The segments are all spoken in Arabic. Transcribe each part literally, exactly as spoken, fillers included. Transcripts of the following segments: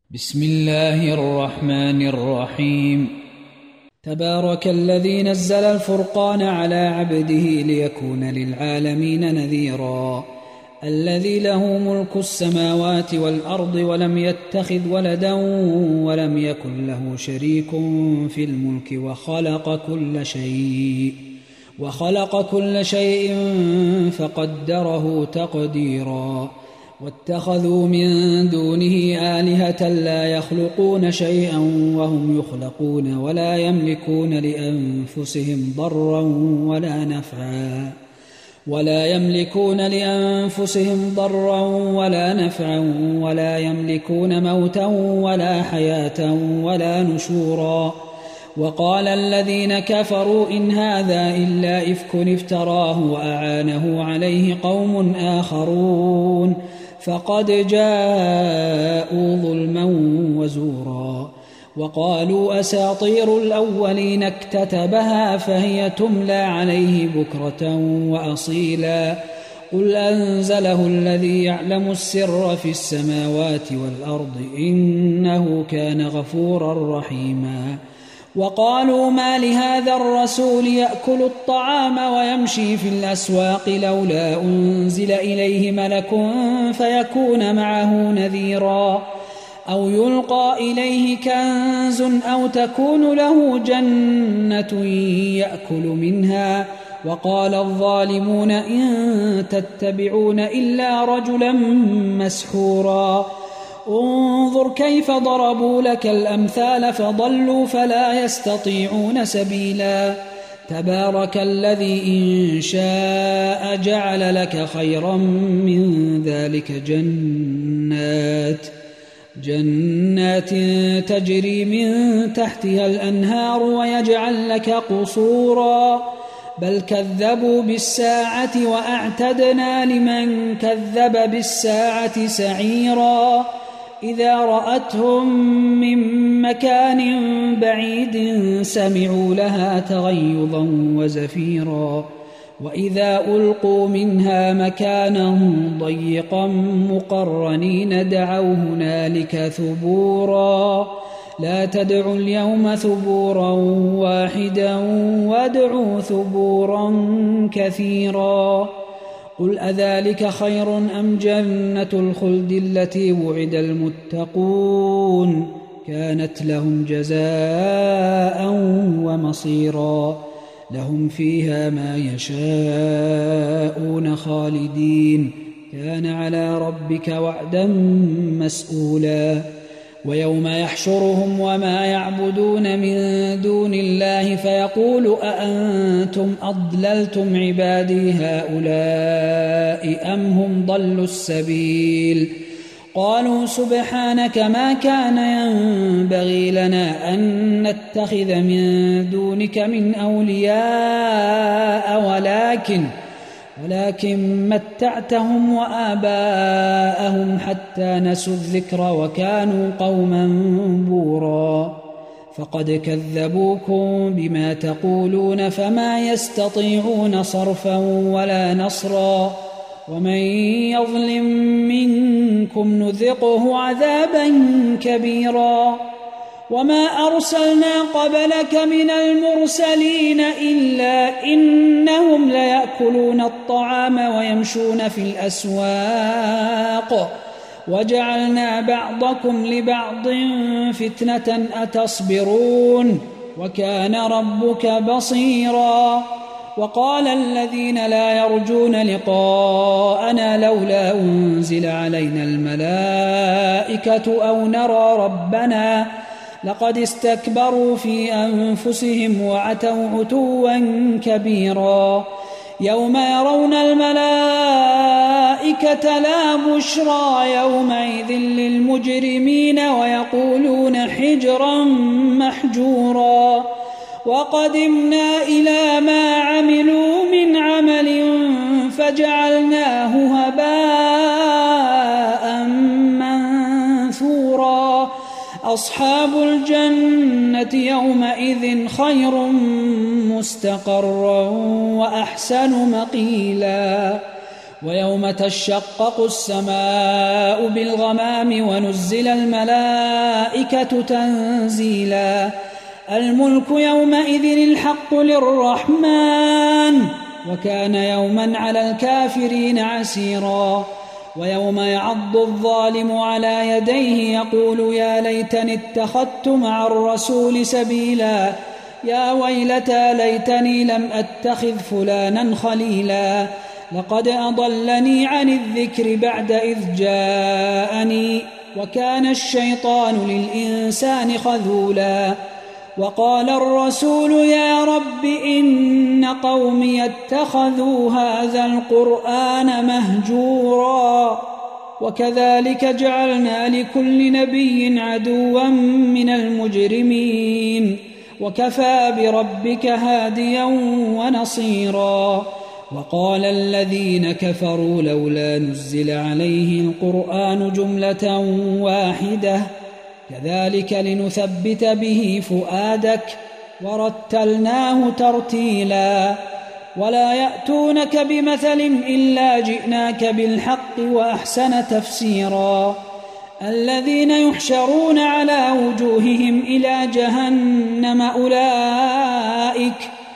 بسم الله الرحمن الرحيم. تبارك الذي نزل الفرقان على عبده ليكون للعالمين نذيرا، الذي له ملك السماوات والأرض ولم يتخذ ولدا ولم يكن له شريك في الملك وخلق كل شيء وخلق كل شيء فقدره تقديرا. واتخذوا من دونه آلهة لا يخلقون شيئا وهم يخلقون ولا يملكون لأنفسهم ضرا ولا نفعا ولا يملكون لأنفسهم ضرا ولا نفعا ولا يملكون موتا ولا حياة ولا نشورا. وقال الذين كفروا إن هذا إلا إفك افتراه وأعانه عليه قوم آخرون فقد جاءوا ظلما وزورا. وقالوا أساطير الأولين اكتتبها فهي تملى عليه بكرة وأصيلا. قل أنزله الذي يعلم السر في السماوات والأرض إنه كان غفورا رحيما. وقالوا ما لهذا الرسول يأكل الطعام ويمشي في الأسواق لولا أنزل إليه ملك فيكون معه نذيرا أو يلقى إليه كنز أو تكون له جنة يأكل منها. وقال الظالمون إن تتبعون إلا رجلا مسحورا. انظر كيف ضربوا لك الأمثال فضلوا فلا يستطيعون سبيلا. تبارك الذي إن شاء جعل لك خيرا من ذلك جنات جنات تجري من تحتها الأنهار ويجعل لك قصورا. بل كذبوا بالساعة وأعتدنا لمن كذب بالساعة سعيرا. إذا رأتهم من مكان بعيد سمعوا لها تغيظا وزفيرا. وإذا ألقوا منها مكانا ضيقا مقرنين دعوا هنالك ثبورا. لا تدعوا اليوم ثبورا واحدا وادعوا ثبورا كثيرا. قل أذلك خير أم جنة الخلد التي وعد المتقون كانت لهم جزاء ومصيرا. لهم فيها ما يشاءون خالدين كان على ربك وعدا مسئولا. ويوم يحشرهم وما يعبدون من دون الله فيقول أأنتم أضللتم عبادي هؤلاء أم هم ضلوا السبيل. قالوا سبحانك ما كان ينبغي لنا أن نتخذ من دونك من أولياء ولكن ولكن متعتهم وآباءهم حتى نسوا الذكر وكانوا قوما بورا. فقد كذبوكم بما تقولون فما يستطيعون صرفا ولا نصرا. ومن يظلم منكم نذقه عذابا كبيرا. وما أرسلنا قبلك من المرسلين إلا إنهم ليأكلون الطعام ويمشون في الأسواق وجعلنا بعضكم لبعض فتنة أتصبرون وكان ربك بصيرا. وقال الذين لا يرجون لقاءنا لولا أنزل علينا الملائكة أو نرى ربنا لقد استكبروا في أنفسهم وعتوا عتوا كبيرا. يوم يرون الملائكة لا بشرى يومئذ للمجرمين ويقولون حجرا محجورا. وقدمنا إلى ما عملوا من عمل فجعلناه هباء منثورا. أصحاب الجنة يومئذ خير مستقرا وأحسن مقيلا. ويوم تشقق السماء بالغمام ونزل الملائكة تنزيلا الملك يومئذ الحق للرحمن وكان يوما على الكافرين عسيرا ويوم يعض الظالم على يديه يقول يا ليتني اتخذت مع الرسول سبيلا يا ويلتى ليتني لم أتخذ فلانا خليلا لقد أضلني عن الذكر بعد إذ جاءني وكان الشيطان للإنسان خذولا وقال الرسول يا رب إن قومي اتخذوا هذا القرآن مهجورا وكذلك جعلنا لكل نبي عدوا من المجرمين وكفى بربك هاديا ونصيرا وقال الذين كفروا لولا نزل عليه القرآن جملة واحدة كذلك لنثبت به فؤادك ورتلناه ترتيلا ولا يأتونك بمثل إلا جئناك بالحق وأحسن تفسيرا الذين يحشرون على وجوههم إلى جهنم أولئك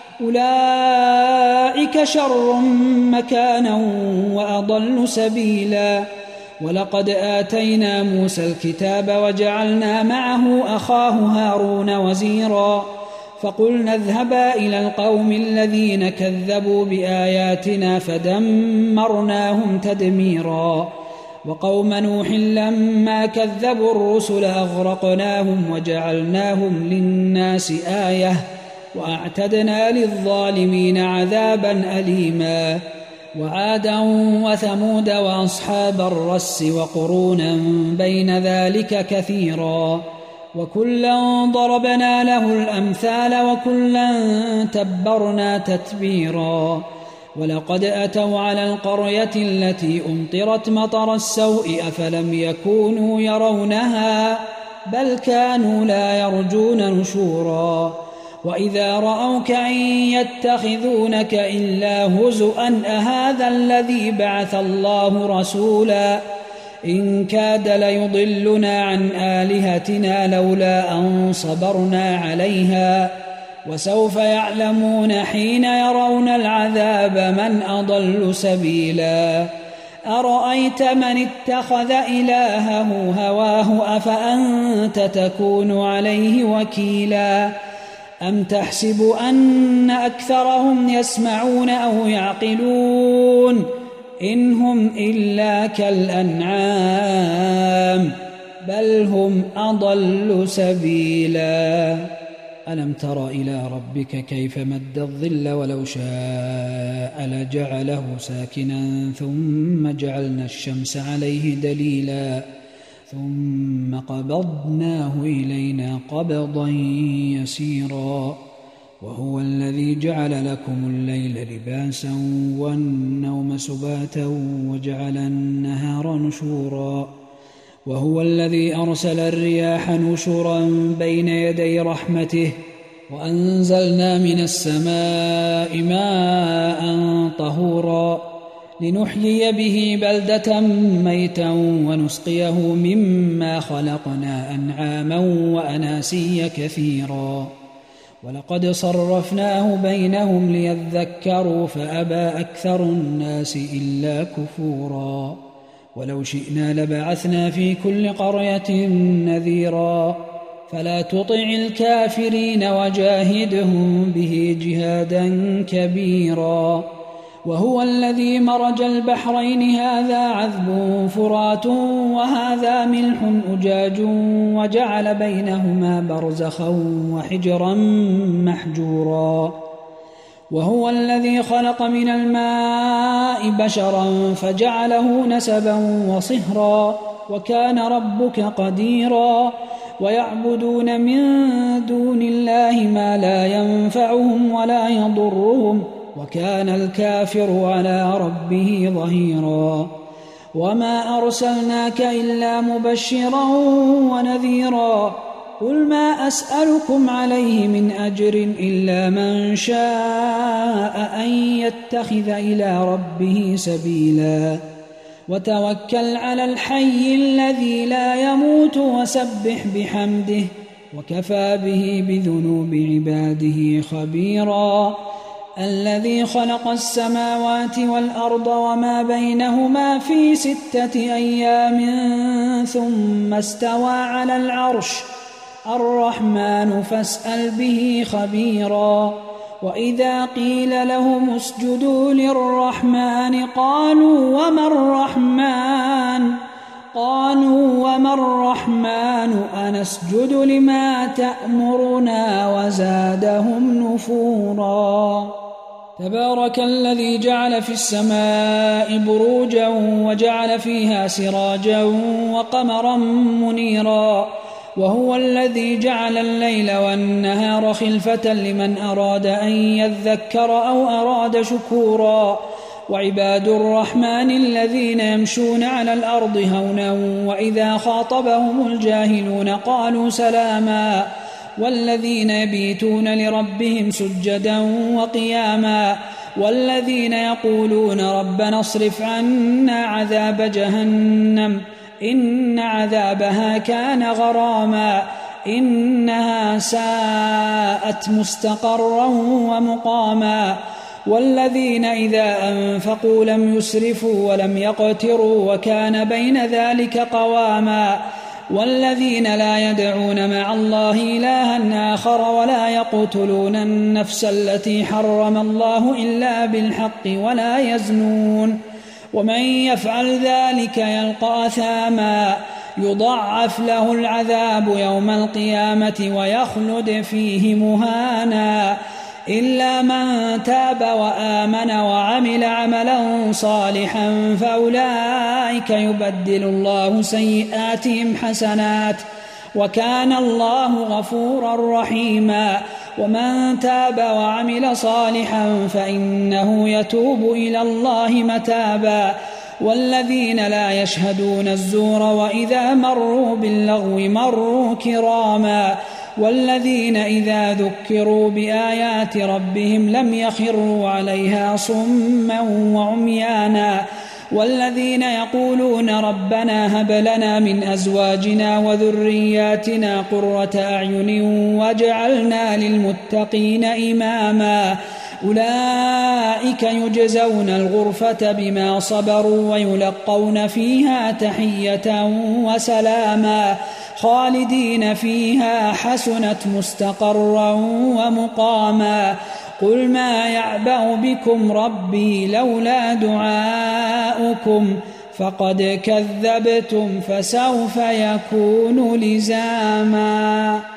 أولئك شر مكانا وأضل سبيلا ولقد آتينا موسى الكتاب وجعلنا معه أخاه هارون وزيرا فقلنا اذهبا إلى القوم الذين كذبوا بآياتنا فدمرناهم تدميرا وقوم نوح لما كذبوا الرسل أغرقناهم وجعلناهم للناس آية وأعتدنا للظالمين عذابا أليما وعادا وثمود وأصحاب الرس وقرونا بين ذلك كثيرا وكلا ضربنا له الأمثال وكلا تبرنا تتبيرا ولقد أتوا على القرية التي أمطرت مطر السوء أفلم يكونوا يرونها بل كانوا لا يرجون نشورا وإذا رأوك إن يتخذونك إلا هزؤا أهذا الذي بعث الله رسولا إن كاد ليضلنا عن آلهتنا لولا أن صبرنا عليها وسوف يعلمون حين يرون العذاب من أضل سبيلا أرأيت من اتخذ إلهه هواه أفأنت تكون عليه وكيلا أم تحسب أن أكثرهم يسمعون أو يعقلون إن هم إلا كالأنعام بل هم أضل سبيلا ألم تر إلى ربك كيف مد الظل ولو شاء لجعله ساكنا ثم جعلنا الشمس عليه دليلا ثم قبضناه إلينا قبضا يسيرا وهو الذي جعل لكم الليل لباسا والنوم سباتا وجعل النهار نشورا وهو الذي أرسل الرياح نشرا بين يدي رحمته وأنزلنا من السماء ماء طهورا لنحيي به بلدة ميتا ونسقيه مما خلقنا أنعاما وأناسيا كثيرا ولقد صرفناه بينهم ليذكروا فأبى أكثر الناس إلا كفورا ولو شئنا لبعثنا في كل قرية نذيرا فلا تطع الكافرين وجاهدهم به جهادا كبيرا وهو الذي مرج البحرين هذا عذب فرات وهذا ملح أجاج وجعل بينهما برزخا وحجرا محجورا وهو الذي خلق من الماء بشرا فجعله نسبا وصهرا وكان ربك قديرا ويعبدون من دون الله ما لا ينفعهم ولا يضرهم وكان الكافر على ربه ظهيرا وما أرسلناك إلا مبشرا ونذيرا قل ما أسألكم عليه من أجر إلا من شاء أن يتخذ إلى ربه سبيلا وتوكل على الحي الذي لا يموت وسبح بحمده وكفى به بذنوب عباده خبيرا الذي خلق السماوات والأرض وما بينهما في ستة أيام ثم استوى على العرش الرحمن فاسأل به خبيرا وإذا قيل لهم اسجدوا للرحمن قالوا وما الرحمن قالوا وما الرحمن أنسجد لما تأمرنا وزادهم نفورا تبارك الذي جعل في السماء بروجا وجعل فيها سراجا وقمرا منيرا وهو الذي جعل الليل والنهار خلفة لمن أراد أن يذكر أو أراد شكورا وعباد الرحمن الذين يمشون على الأرض هونا وإذا خاطبهم الجاهلون قالوا سلاما والذين يبيتون لربهم سجدا وقياما والذين يقولون ربنا اصرف عنا عذاب جهنم إن عذابها كان غراما إنها ساءت مستقرا ومقاما والذين إذا أنفقوا لم يسرفوا ولم يقتروا وكان بين ذلك قواما والذين لا يدعون مع الله إلها آخر ولا يقتلون النفس التي حرم الله إلا بالحق ولا يزنون ومن يفعل ذلك يلقى أثاما يضاعف له العذاب يوم القيامة ويخلد فيه مهانا إلا من تاب وآمن وعمل عملا صالحا فأولئك يبدل الله سيئاتهم حسنات وكان الله غفورا رحيما ومن تاب وعمل صالحا فإنه يتوب إلى الله متابا والذين لا يشهدون الزور وإذا مروا باللغو مروا كراما والذين إذا ذكروا بآيات ربهم لم يخروا عليها صما وعميانا والذين يقولون ربنا هب لنا من أزواجنا وذرياتنا قرة أعين واجعلنا للمتقين إماما أولئك يجزون الغرفة بما صبروا ويلقون فيها تحية وسلاما خالدين فيها حسنت مستقرا ومقاما قل ما يعبأ بكم ربي لولا دعاؤكم فقد كذبتم فسوف يكون لزاما.